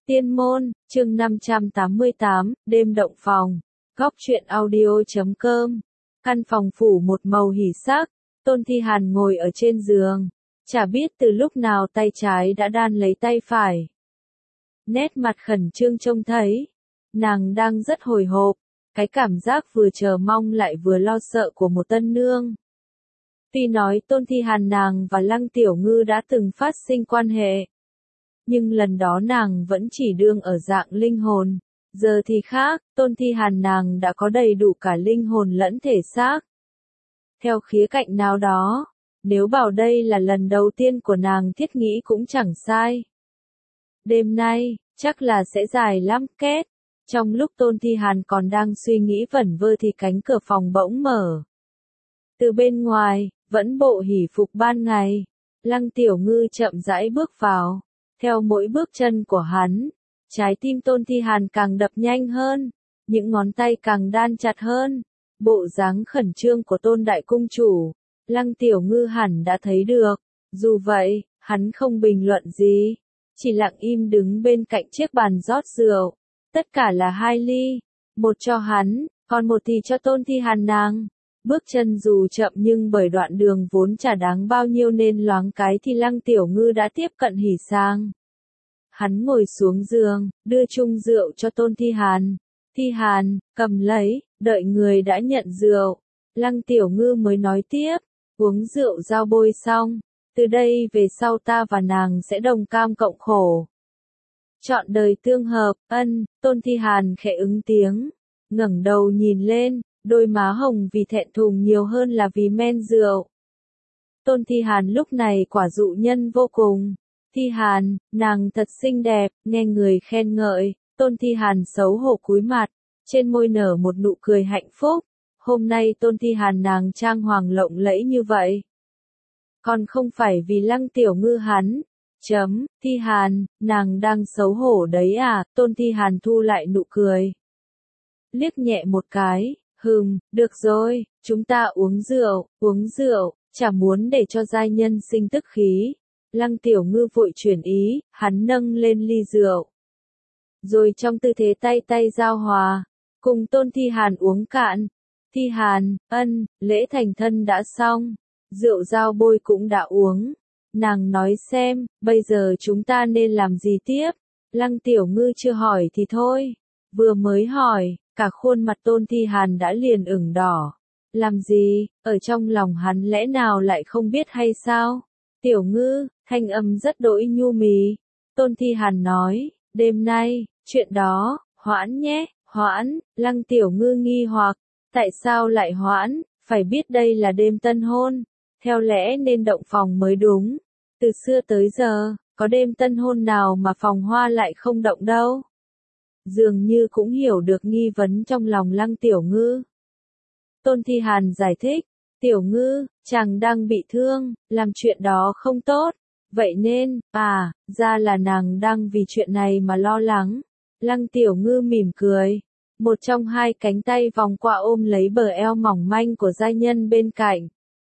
Tiên môn, chương 588, đêm động phòng. Góc truyện audio.com. Căn phòng phủ một màu hỉ sắc, Tôn Thi Hàn ngồi ở trên giường. Chả biết từ lúc nào tay trái đã đan lấy tay phải. Nét mặt khẩn trương trông thấy. Nàng đang rất hồi hộp, cái cảm giác vừa chờ mong lại vừa lo sợ của một tân nương. Tuy nói Tôn Thi Hàn nàng và Lăng Tiểu Ngư đã từng phát sinh quan hệ. Nhưng lần đó nàng vẫn chỉ đương ở dạng linh hồn. Giờ thì khác, Tôn Thi Hàn nàng đã có đầy đủ cả linh hồn lẫn thể xác. Theo khía cạnh nào đó, nếu bảo đây là lần đầu tiên của nàng thiết nghĩ cũng chẳng sai. Đêm nay, chắc là sẽ dài lắm kết. Trong lúc Tôn Thi Hàn còn đang suy nghĩ vẩn vơ thì cánh cửa phòng bỗng mở. Từ bên ngoài, vẫn bộ hỉ phục ban ngày, Lăng Tiểu Ngư chậm rãi bước vào. Theo mỗi bước chân của hắn, trái tim Tôn Thi Hàn càng đập nhanh hơn, những ngón tay càng đan chặt hơn. Bộ dáng khẩn trương của Tôn Đại Cung Chủ, Lăng Tiểu Ngư hẳn đã thấy được. Dù vậy, hắn không bình luận gì, chỉ lặng im đứng bên cạnh chiếc bàn rót rượu. Tất cả là 2 ly, một cho hắn, còn một thì cho Tôn Thi Hàn nàng. Bước chân dù chậm nhưng bởi đoạn đường vốn chả đáng bao nhiêu nên loáng cái thì Lăng Tiểu Ngư đã tiếp cận hỉ sang. Hắn ngồi xuống giường, đưa chung rượu cho Tôn Thi Hàn. Thi Hàn, cầm lấy, đợi người đã nhận rượu. Lăng Tiểu Ngư mới nói tiếp, uống rượu giao bôi xong, từ đây về sau ta và nàng sẽ đồng cam cộng khổ. Chọn đời tương hợp, Tôn Thi Hàn khẽ ứng tiếng, ngẩng đầu nhìn lên. Đôi má hồng vì thẹn thùng nhiều hơn là vì men rượu. Tôn Thi Hàn lúc này quả dụ nhân vô cùng. Thi Hàn, nàng thật xinh đẹp, nghe người khen ngợi. Tôn Thi Hàn xấu hổ cúi mặt, trên môi nở một nụ cười hạnh phúc. Hôm nay Tôn Thi Hàn nàng trang hoàng lộng lẫy như vậy. Còn không phải vì Lăng Tiểu Ngư hắn. Thi Hàn, nàng đang xấu hổ đấy à? Tôn Thi Hàn thu lại nụ cười. Liếc nhẹ một cái. Được rồi, chúng ta uống rượu, chả muốn để cho giai nhân sinh tức khí. Lăng Tiểu Ngư vội chuyển ý, hắn nâng lên ly rượu. Rồi trong tư thế tay tay giao hòa, cùng Tôn Thi Hàn uống cạn. Thi Hàn, lễ thành thân đã xong, rượu giao bôi cũng đã uống. Nàng nói xem, bây giờ chúng ta nên làm gì tiếp? Lăng Tiểu Ngư chưa hỏi thì thôi, vừa mới hỏi. Cả khuôn mặt Tôn Thi Hàn đã liền ửng đỏ. Làm gì, ở trong lòng hắn lẽ nào lại không biết hay sao? Tiểu Ngư, thanh âm rất đỗi nhu mì. Tôn Thi Hàn nói, đêm nay, chuyện đó, hoãn nhé, hoãn. Lăng Tiểu Ngư nghi hoặc, tại sao lại hoãn? Phải biết đây là đêm tân hôn, theo lẽ nên động phòng mới đúng. Từ xưa tới giờ, có đêm tân hôn nào mà phòng hoa lại không động đâu. Dường như cũng hiểu được nghi vấn trong lòng Lăng Tiểu Ngư. Tôn Thi Hàn giải thích, Tiểu Ngư, chàng đang bị thương, làm chuyện đó không tốt. Vậy nên, ra là nàng đang vì chuyện này mà lo lắng. Lăng Tiểu Ngư mỉm cười. Một trong 2 cánh tay vòng qua ôm lấy bờ eo mỏng manh của giai nhân bên cạnh.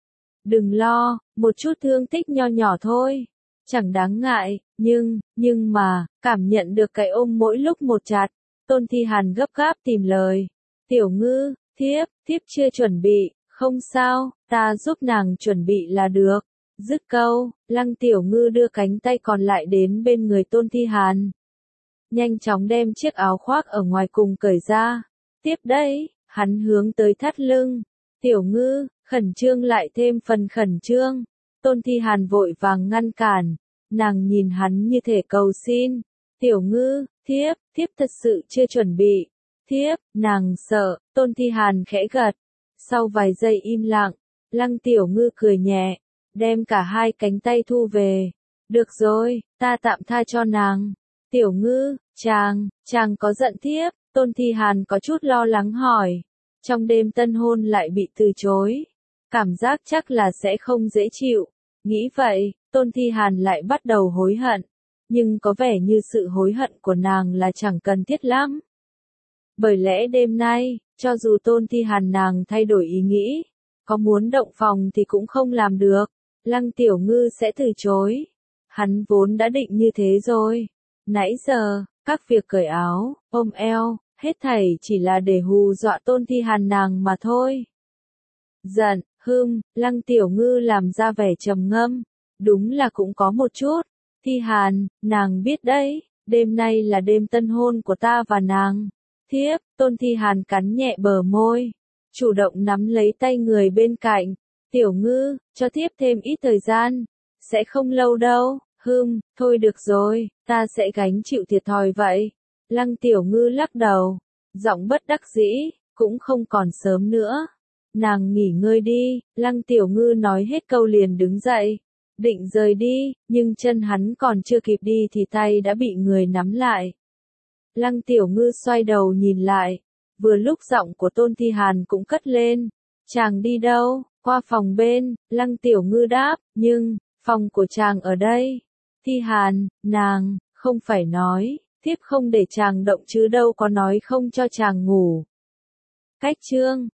Đừng lo, một chút thương tích nho nhỏ thôi. Chẳng đáng ngại, nhưng mà, cảm nhận được cái ôm mỗi lúc một chặt. Tôn Thi Hàn gấp gáp tìm lời. Tiểu Ngư, thiếp chưa chuẩn bị, không sao, ta giúp nàng chuẩn bị là được. Dứt câu, Lăng Tiểu Ngư đưa cánh tay còn lại đến bên người Tôn Thi Hàn. Nhanh chóng đem chiếc áo khoác ở ngoài cùng cởi ra. Tiếp đấy, hắn hướng tới thắt lưng. Tiểu Ngư, khẩn trương lại thêm phần khẩn trương. Tôn Thi Hàn vội vàng ngăn cản. Nàng nhìn hắn như thể cầu xin. Tiểu Ngư, thiếp thật sự chưa chuẩn bị. Nàng sợ. Tôn Thi Hàn khẽ gật. Sau vài giây im lặng, Lăng Tiểu Ngư cười nhẹ, đem cả 2 cánh tay thu về. Được rồi, ta tạm tha cho nàng. Tiểu Ngư, chàng có giận thiếp? Tôn Thi Hàn có chút lo lắng hỏi. Trong đêm tân hôn lại bị từ chối. Cảm giác chắc là sẽ không dễ chịu. Nghĩ vậy, Tôn Thi Hàn lại bắt đầu hối hận. Nhưng có vẻ như sự hối hận của nàng là chẳng cần thiết lắm. Bởi lẽ đêm nay, cho dù Tôn Thi Hàn nàng thay đổi ý nghĩ, có muốn động phòng thì cũng không làm được. Lăng Tiểu Ngư sẽ từ chối. Hắn vốn đã định như thế rồi. Nãy giờ, Các việc cởi áo, ôm eo, hết thảy chỉ là để hù dọa Tôn Thi Hàn nàng mà thôi. Giận, Lăng Tiểu Ngư làm ra vẻ trầm ngâm. Đúng là cũng có một chút. Thi Hàn, nàng biết đấy, đêm nay là đêm tân hôn của ta và nàng. Thiếp, Tôn Thi Hàn cắn nhẹ bờ môi, chủ động nắm lấy tay người bên cạnh. Tiểu Ngư, cho thiếp thêm ít thời gian, sẽ không lâu đâu. Thôi được rồi, ta sẽ gánh chịu thiệt thòi vậy. Lăng Tiểu Ngư lắc đầu, giọng bất đắc dĩ, cũng không còn sớm nữa. Nàng nghỉ ngơi đi, Lăng Tiểu Ngư nói hết câu liền đứng dậy, định rời đi, nhưng chân hắn còn chưa kịp đi thì tay đã bị người nắm lại. Lăng Tiểu Ngư xoay đầu nhìn lại, vừa lúc giọng của Tôn Thi Hàn cũng cất lên. Chàng đi đâu? Qua phòng bên, Lăng Tiểu Ngư đáp, nhưng, phòng của chàng ở đây. Thi Hàn, nàng, không phải nói, thiếp không để chàng động chứ đâu có nói không cho chàng ngủ. Cách chương